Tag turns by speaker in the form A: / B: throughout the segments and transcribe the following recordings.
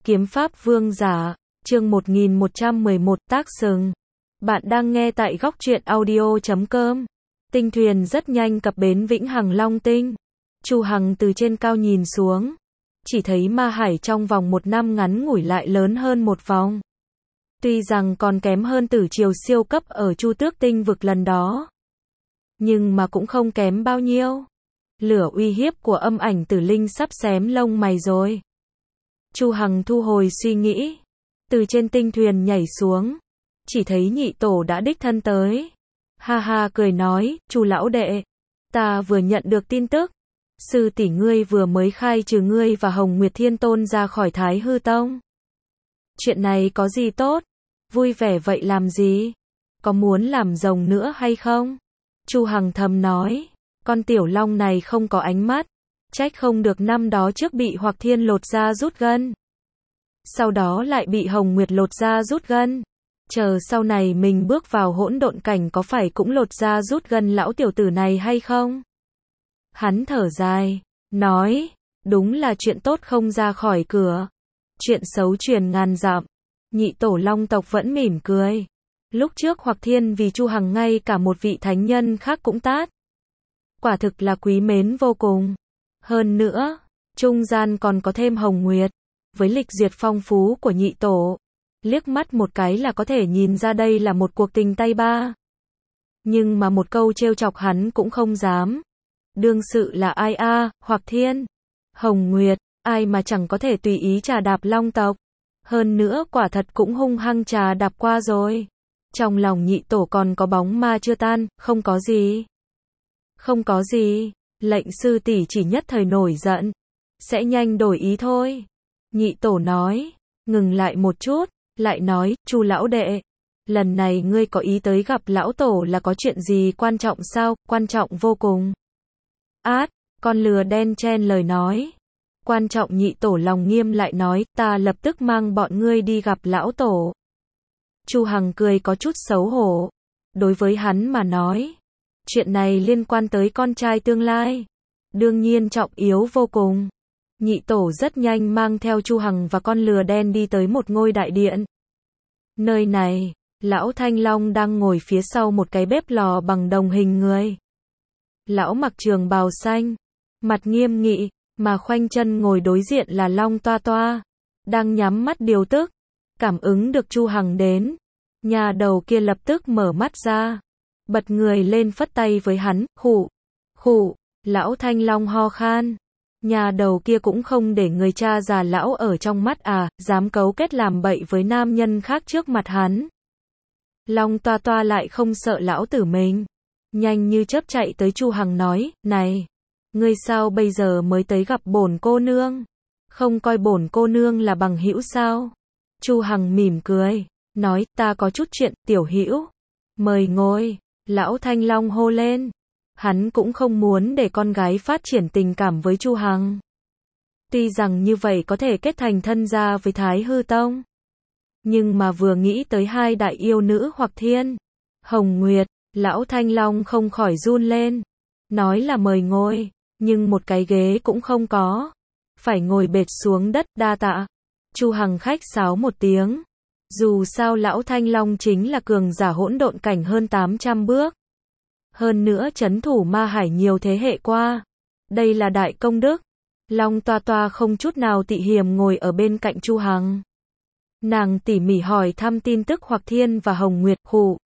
A: Kiếm pháp vương giả, chương 1111 tác sừng. Bạn đang nghe tại góc truyện audio.com. Tinh thuyền rất nhanh cập bến Vĩnh Hằng Long Tinh. Chu Hằng từ trên cao nhìn xuống, chỉ thấy ma hải trong vòng một năm ngắn ngủi lại lớn hơn một vòng. Tuy rằng còn kém hơn Tử Triều siêu cấp ở Chu Tước Tinh vực lần đó, nhưng mà cũng không kém bao nhiêu. Lửa uy hiếp của âm ảnh tử linh sắp xém lông mày rồi. Chu Hằng thu hồi suy nghĩ, từ trên tinh thuyền nhảy xuống, chỉ thấy nhị tổ đã đích thân tới. Ha ha cười nói, Chu lão đệ, ta vừa nhận được tin tức, sư tỷ ngươi vừa mới khai trừ ngươi và Hồng Nguyệt Thiên Tôn ra khỏi Thái Hư Tông. Chuyện này có gì tốt? Vui vẻ vậy làm gì? Có muốn làm rồng nữa hay không? Chu Hằng thầm nói, con tiểu long này không có ánh mắt, trách không được năm đó trước bị Hoặc Thiên lột da rút gân, sau đó lại bị Hồng Nguyệt lột da rút gân. Chờ sau này mình bước vào hỗn độn cảnh có phải cũng lột da rút gân lão tiểu tử này hay không? Hắn thở dài, nói, đúng là chuyện tốt không ra khỏi cửa, chuyện xấu truyền ngàn dặm. Nhị tổ long tộc vẫn mỉm cười. Lúc trước Hoặc Thiên vì Chu Hằng ngay cả một vị thánh nhân khác cũng tát. Quả thực là quý mến vô cùng. Hơn nữa, trung gian còn có thêm Hồng Nguyệt. Với lịch duyệt phong phú của nhị tổ, liếc mắt một cái là có thể nhìn ra đây là một cuộc tình tay ba. Nhưng mà một câu trêu chọc hắn cũng không dám. Đương sự là ai a? Hoặc Thiên, Hồng Nguyệt, ai mà chẳng có thể tùy ý trà đạp long tộc. Hơn nữa quả thật cũng hung hăng trà đạp qua rồi. Trong lòng nhị tổ còn có bóng ma chưa tan, không có gì. Không có gì, lệnh sư tỷ chỉ nhất thời nổi giận, sẽ nhanh đổi ý thôi. Nhị tổ nói, ngừng lại một chút, lại nói, Chu lão đệ, lần này ngươi có ý tới gặp lão tổ là có chuyện gì quan trọng sao? Quan trọng vô cùng. Át, con lừa đen chen lời nói. Quan trọng. Nhị tổ lòng nghiêm lại nói, ta lập tức mang bọn ngươi đi gặp lão tổ. Chu Hằng cười có chút xấu hổ. Đối với hắn mà nói, chuyện này liên quan tới con trai tương lai, đương nhiên trọng yếu vô cùng. Nhị tổ rất nhanh mang theo Chu Hằng và con lừa đen đi tới một ngôi đại điện. Nơi này, lão Thanh Long đang ngồi phía sau một cái bếp lò bằng đồng hình người. Lão mặc trường bào xanh, mặt nghiêm nghị, mà khoanh chân ngồi đối diện là Long Toa Toa, đang nhắm mắt điều tức. Cảm ứng được Chu Hằng đến, nhà đầu kia lập tức mở mắt ra, bật người lên phất tay với hắn, khụ, khụ, lão Thanh Long ho khan. Nhà đầu kia cũng không để người cha già lão ở trong mắt à, dám cấu kết làm bậy với nam nhân khác trước mặt hắn. Long Toa Toa lại không sợ lão tử mình, nhanh như chớp chạy tới Chu Hằng nói, này, ngươi sao bây giờ mới tới gặp bổn cô nương? Không coi bổn cô nương là bằng hữu sao? Chu Hằng mỉm cười, nói, ta có chút chuyện, tiểu hữu, mời ngồi. Lão Thanh Long hô lên. Hắn cũng không muốn để con gái phát triển tình cảm với Chu Hằng. Tuy rằng như vậy có thể kết thành thân gia với Thái Hư Tông, nhưng mà vừa nghĩ tới hai đại yêu nữ Hoặc Thiên, Hồng Nguyệt, lão Thanh Long không khỏi run lên. Nói là mời ngồi, nhưng một cái ghế cũng không có, phải ngồi bệt xuống đất, đa tạ. Chu Hằng khách sáo một tiếng. Dù sao lão Thanh Long chính là cường giả hỗn độn cảnh hơn 800 bước. Hơn nữa trấn thủ ma hải nhiều thế hệ qua. Đây là đại công đức. Long Toa Toa không chút nào tị hiềm ngồi ở bên cạnh Chu Hằng. Nàng tỉ mỉ hỏi thăm tin tức Hoặc Thiên và Hồng Nguyệt. Khụ,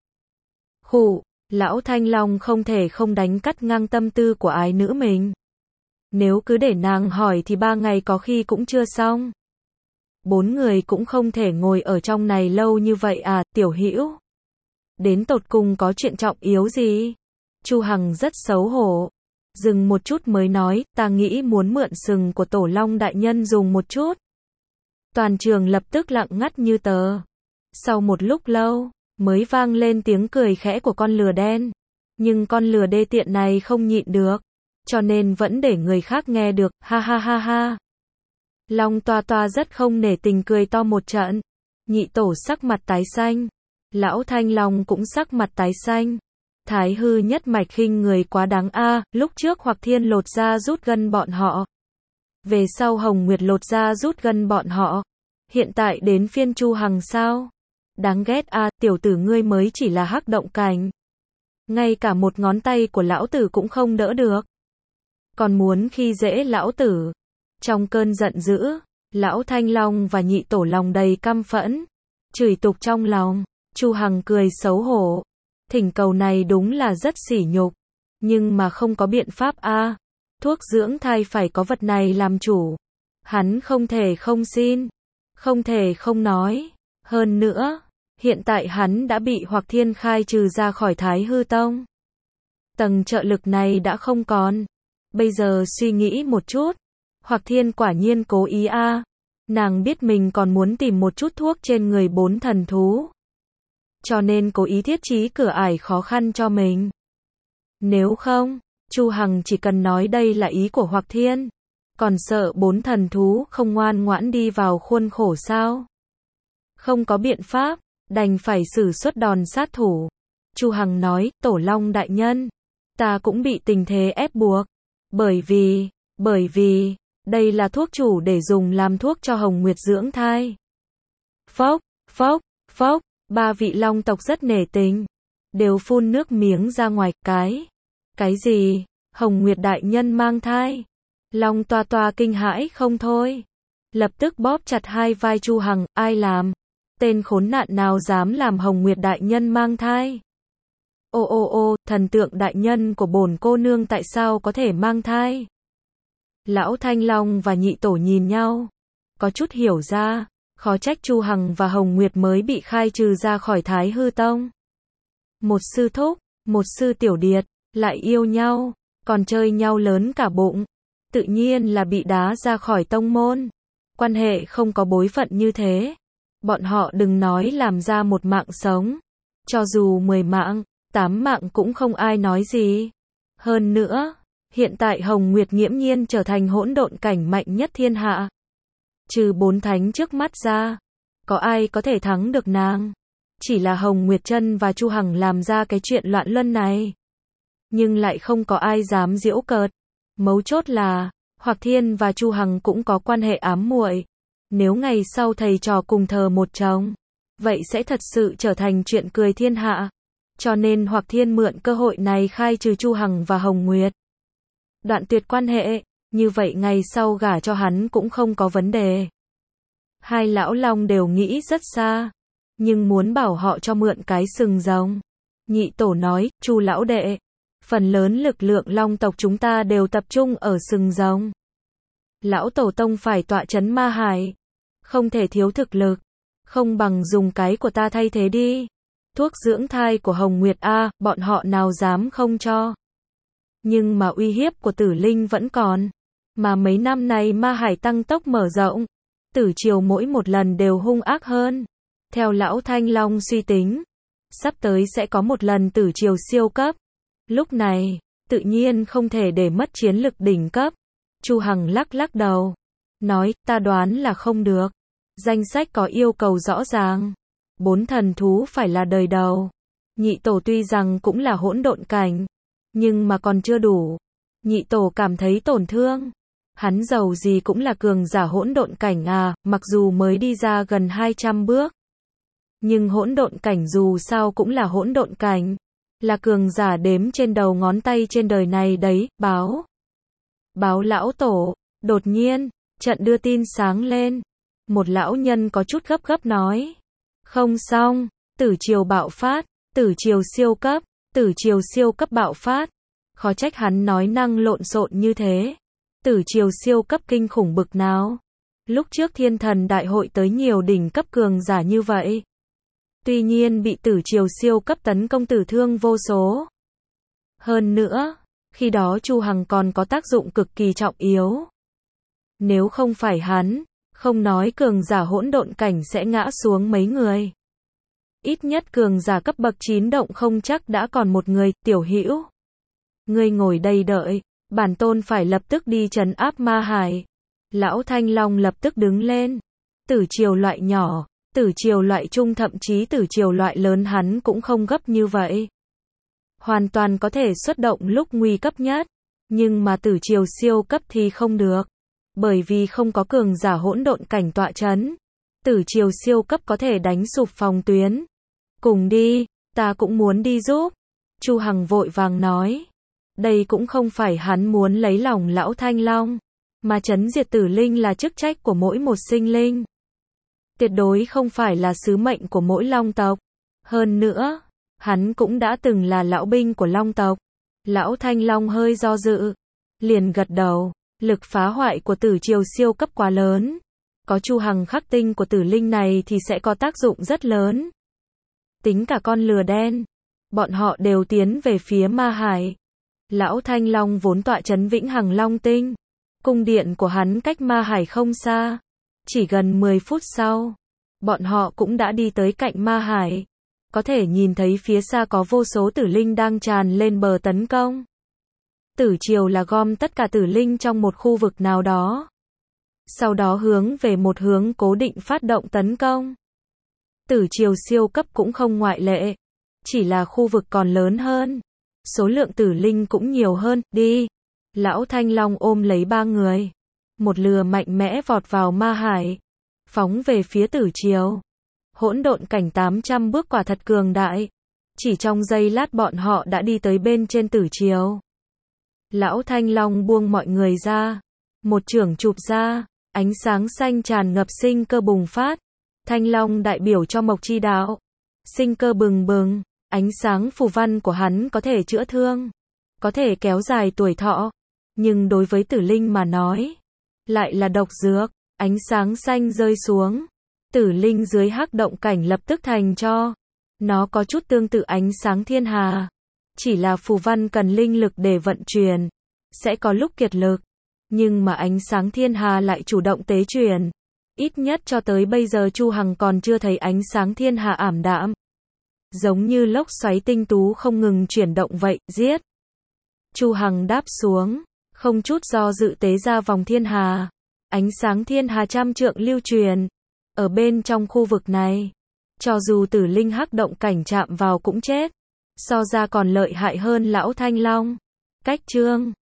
A: khụ, lão Thanh Long không thể không đánh cắt ngang tâm tư của ái nữ mình. Nếu cứ để nàng hỏi thì 3 ngày có khi cũng chưa xong. 4 người cũng không thể ngồi ở trong này lâu như vậy à, tiểu hữu. Đến tột cùng có chuyện trọng yếu gì? Chu Hằng rất xấu hổ. Dừng một chút mới nói, ta nghĩ muốn mượn sừng của Tổ Long đại nhân dùng một chút. Toàn trường lập tức lặng ngắt như tờ. Sau một lúc lâu, mới vang lên tiếng cười khẽ của con lừa đen. Nhưng con lừa đê tiện này không nhịn được, cho nên vẫn để người khác nghe được, ha ha ha ha. Long Toa Toa rất không nể tình cười to một trận. Nhị tổ sắc mặt tái xanh. Lão Thanh Long cũng sắc mặt tái xanh. Thái hư nhất mạch khinh người quá đáng a, lúc trước Hoặc Thiên lột da rút gân bọn họ. Về sau Hồng Nguyệt lột da rút gân bọn họ. Hiện tại đến phiên Chu Hằng sao? Đáng ghét a, tiểu tử ngươi mới chỉ là hắc động cảnh. Ngay cả một ngón tay của lão tử cũng không đỡ được. Còn muốn khi dễ lão tử. Trong cơn giận dữ, lão Thanh Long và Nhị Tổ lòng đầy căm phẫn. Chửi tục trong lòng, Chu Hằng cười xấu hổ. Thỉnh cầu này đúng là rất sỉ nhục. Nhưng mà không có biện pháp a. Thuốc dưỡng thai phải có vật này làm chủ. Hắn không thể không xin. Không thể không nói. Hơn nữa, hiện tại hắn đã bị Hoặc Thiên khai trừ ra khỏi Thái Hư Tông. Tầng trợ lực này đã không còn. Bây giờ suy nghĩ một chút. Hoặc Thiên quả nhiên cố ý a. Nàng biết mình còn muốn tìm một chút thuốc trên người 4 thần thú. Cho nên cố ý thiết trí cửa ải khó khăn cho mình. Nếu không, Chu Hằng chỉ cần nói đây là ý của Hoặc Thiên. Còn sợ 4 thần thú không ngoan ngoãn đi vào khuôn khổ sao? Không có biện pháp, đành phải sử xuất đòn sát thủ. Chu Hằng nói, Tổ Long đại nhân, ta cũng bị tình thế ép buộc. Bởi vì, đây là thuốc chủ để dùng làm thuốc cho Hồng Nguyệt dưỡng thai. Phốc, 3 vị Long tộc rất nể tình. Đều phun nước miếng ra ngoài, cái gì? Hồng Nguyệt đại nhân mang thai? Long toa toa kinh hãi không thôi. Lập tức bóp chặt hai vai Chu Hằng, ai làm? Tên khốn nạn nào dám làm Hồng Nguyệt đại nhân mang thai? Ô, thần tượng đại nhân của bổn cô nương tại sao có thể mang thai? Lão Thanh Long và Nhị Tổ nhìn nhau, có chút hiểu ra, khó trách Chu Hằng và Hồng Nguyệt mới bị khai trừ ra khỏi Thái Hư Tông. Một sư thúc, một sư tiểu điệt, lại yêu nhau, còn chơi nhau lớn cả bụng, tự nhiên là bị đá ra khỏi tông môn. Quan hệ không có bối phận như thế, bọn họ đừng nói làm ra một mạng sống, cho dù 10 mạng, 8 mạng cũng không ai nói gì. Hơn nữa, hiện tại Hồng Nguyệt nghiễm nhiên trở thành hỗn độn cảnh mạnh nhất thiên hạ. Trừ 4 thánh trước mắt ra, có ai có thể thắng được nàng? Chỉ là Hồng Nguyệt Chân và Chu Hằng làm ra cái chuyện loạn luân này. Nhưng lại không có ai dám giễu cợt. Mấu chốt là, Hoặc Thiên và Chu Hằng cũng có quan hệ ám muội. Nếu ngày sau thầy trò cùng thờ một chồng, vậy sẽ thật sự trở thành chuyện cười thiên hạ. Cho nên Hoặc Thiên mượn cơ hội này khai trừ Chu Hằng và Hồng Nguyệt. Đoạn tuyệt quan hệ, như vậy ngày sau gả cho hắn cũng không có vấn đề. Hai lão long đều nghĩ rất xa, nhưng muốn bảo họ cho mượn cái sừng rồng. Nhị Tổ nói, Chu lão đệ, phần lớn lực lượng long tộc chúng ta đều tập trung ở sừng rồng. Lão Tổ tông phải tọa trấn Ma Hải, không thể thiếu thực lực, không bằng dùng cái của ta thay thế đi. Thuốc dưỡng thai của Hồng Nguyệt a, bọn họ nào dám không cho. Nhưng mà uy hiếp của Tử Linh vẫn còn, mà mấy năm nay Ma Hải tăng tốc mở rộng, Tử Triều mỗi một lần đều hung ác hơn. Theo lão Thanh Long suy tính, sắp tới sẽ có một lần Tử Triều siêu cấp. Lúc này, tự nhiên không thể để mất chiến lực đỉnh cấp. Chu Hằng lắc đầu, nói, ta đoán là không được. Danh sách có yêu cầu rõ ràng. 4 thần thú phải là đời đầu. Nhị Tổ tuy rằng cũng là hỗn độn cảnh, nhưng mà còn chưa đủ. Nhị Tổ cảm thấy tổn thương. Hắn giàu gì cũng là cường giả hỗn độn cảnh à, mặc dù mới đi ra gần 200 bước. Nhưng hỗn độn cảnh dù sao cũng là hỗn độn cảnh. Là cường giả đếm trên đầu ngón tay trên đời này đấy, báo lão Tổ. Đột nhiên, trận đưa tin sáng lên. Một lão nhân có chút gấp nói. Không xong, Tử Triều bạo phát, Tử Triều siêu cấp bạo phát. Khó trách hắn nói năng lộn xộn như thế. Tử Triều siêu cấp kinh khủng bực nào. Lúc trước Thiên Thần Đại hội tới nhiều đỉnh cấp cường giả như vậy. Tuy nhiên bị Tử Triều siêu cấp tấn công tử thương vô số. Hơn nữa, khi đó Chu Hằng còn có tác dụng cực kỳ trọng yếu. Nếu không phải hắn, không nói cường giả hỗn độn cảnh sẽ ngã xuống mấy người. Ít nhất cường giả cấp bậc 9 động không chắc đã còn một người, Tiểu Hữu. Ngươi ngồi đây đợi, bản tôn phải lập tức đi trấn áp Ma Hải. Lão Thanh Long lập tức đứng lên. Tử Triều loại nhỏ, Tử Triều loại trung thậm chí Tử Triều loại lớn hắn cũng không gấp như vậy. Hoàn toàn có thể xuất động lúc nguy cấp nhất. Nhưng mà Tử Triều siêu cấp thì không được. Bởi vì không có cường giả hỗn độn cảnh tọa trấn. Tử triều siêu cấp có thể đánh sụp phòng tuyến. Cùng đi, ta cũng muốn đi giúp. Chu Hằng vội vàng nói. Đây cũng không phải hắn muốn lấy lòng lão Thanh Long, mà trấn diệt tử linh là chức trách của mỗi một sinh linh. Tuyệt đối không phải là sứ mệnh của mỗi long tộc. Hơn nữa, hắn cũng đã từng là lão binh của long tộc. Lão Thanh Long hơi do dự, liền gật đầu. Lực phá hoại của tử triều siêu cấp quá lớn. Có Chu Hằng khắc tinh của tử linh này thì sẽ có tác dụng rất lớn. Tính cả con lừa đen, bọn họ đều tiến về phía Ma Hải. Lão Thanh Long vốn tọa trấn Vĩnh Hằng Long Tinh. Cung điện của hắn cách Ma Hải không xa. Chỉ gần 10 phút sau, bọn họ cũng đã đi tới cạnh Ma Hải. Có thể nhìn thấy phía xa có vô số tử linh đang tràn lên bờ tấn công. Tử triều là gom tất cả tử linh trong một khu vực nào đó. Sau đó hướng về một hướng cố định phát động tấn công. Tử triều siêu cấp cũng không ngoại lệ. Chỉ là khu vực còn lớn hơn. Số lượng tử linh cũng nhiều hơn, đi. Lão Thanh Long ôm lấy 3 người. Một lừa mạnh mẽ vọt vào Ma Hải. Phóng về phía tử triều. Hỗn độn cảnh 800 bước quả thật cường đại. Chỉ trong giây lát bọn họ đã đi tới bên trên tử triều. Lão Thanh Long buông mọi người ra. Một chưởng chụp ra. Ánh sáng xanh tràn ngập sinh cơ bùng phát. Thanh Long đại biểu cho Mộc Chi Đạo. Sinh cơ bừng bừng. Ánh sáng phù văn của hắn có thể chữa thương. Có thể kéo dài tuổi thọ. Nhưng đối với tử linh mà nói, lại là độc dược. Ánh sáng xanh rơi xuống. Tử linh dưới hắc động cảnh lập tức thành cho. Nó có chút tương tự ánh sáng thiên hà. Chỉ là phù văn cần linh lực để vận chuyển. Sẽ có lúc kiệt lực. Nhưng mà ánh sáng thiên hà lại chủ động tế chuyển. Ít nhất cho tới bây giờ Chu Hằng còn chưa thấy ánh sáng thiên hà ảm đạm. Giống như lốc xoáy tinh tú không ngừng chuyển động vậy, giết. Chu Hằng đáp xuống, không chút do dự tế ra vòng thiên hà. Ánh sáng thiên hà trăm trượng lưu truyền. Ở bên trong khu vực này, cho dù tử linh hắc động cảnh chạm vào cũng chết. So ra còn lợi hại hơn lão Thanh Long. Cách chương